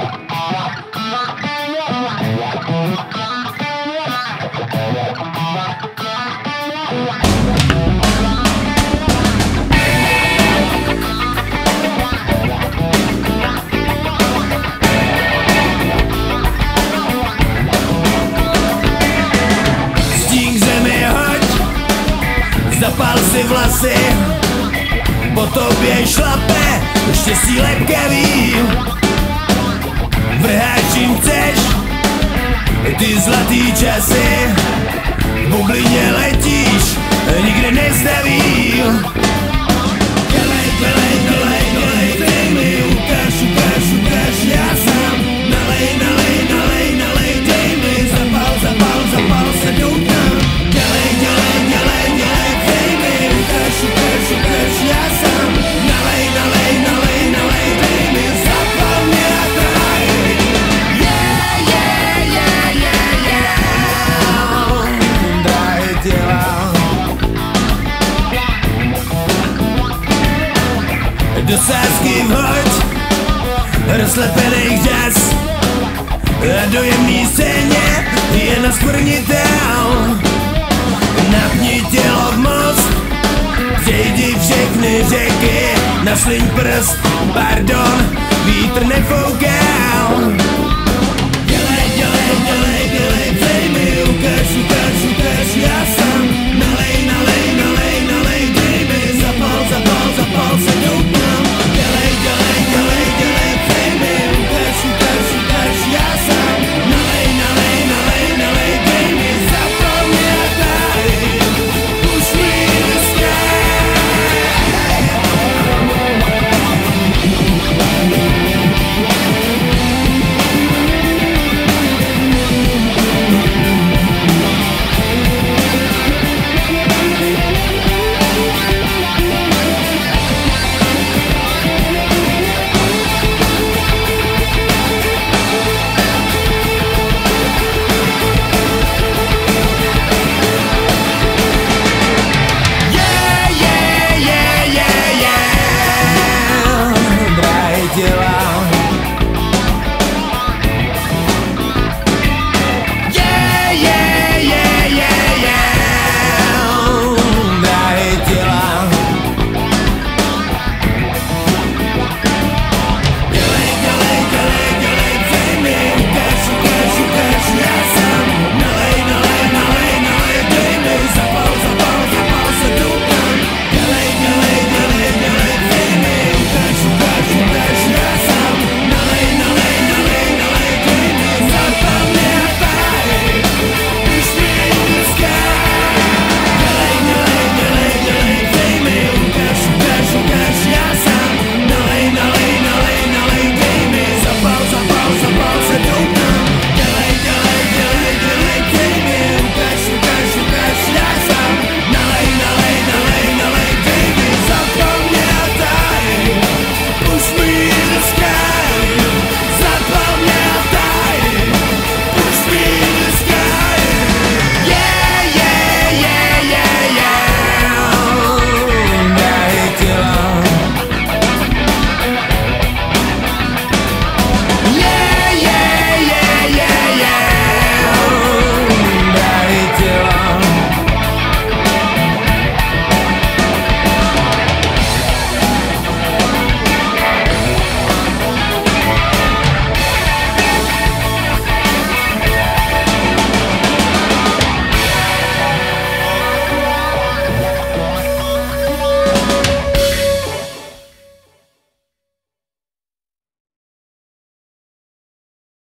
Zapal si vlasy, po tobě šlape štěstí lepkavý. Vrháč čím chceš, ty zlatý časy, v bublině letíš, nikde nestaví. Kelej, kelej, kelej, kelej, dej mi, ukáž, ukáž, ukáž, já sám. Nalej, nalej, nalej, nalej, dej mi, zapal, zapal, zapal se doutám. Kelej, kelej, kelej, kelej, dej mi, ukáž, ukáž, ukáž, já sám. Nalej, nalej, nalej, nalej, dej mi, zapal mě a traj. Yeah, yeah, yeah, yeah, yeah. Drahé těla, do sázky vhoď rozlepených ďas a do jemný scéně je naskvrnitel. Napni tělo v most, přejdi všechny řeky, našliň prst, pardon,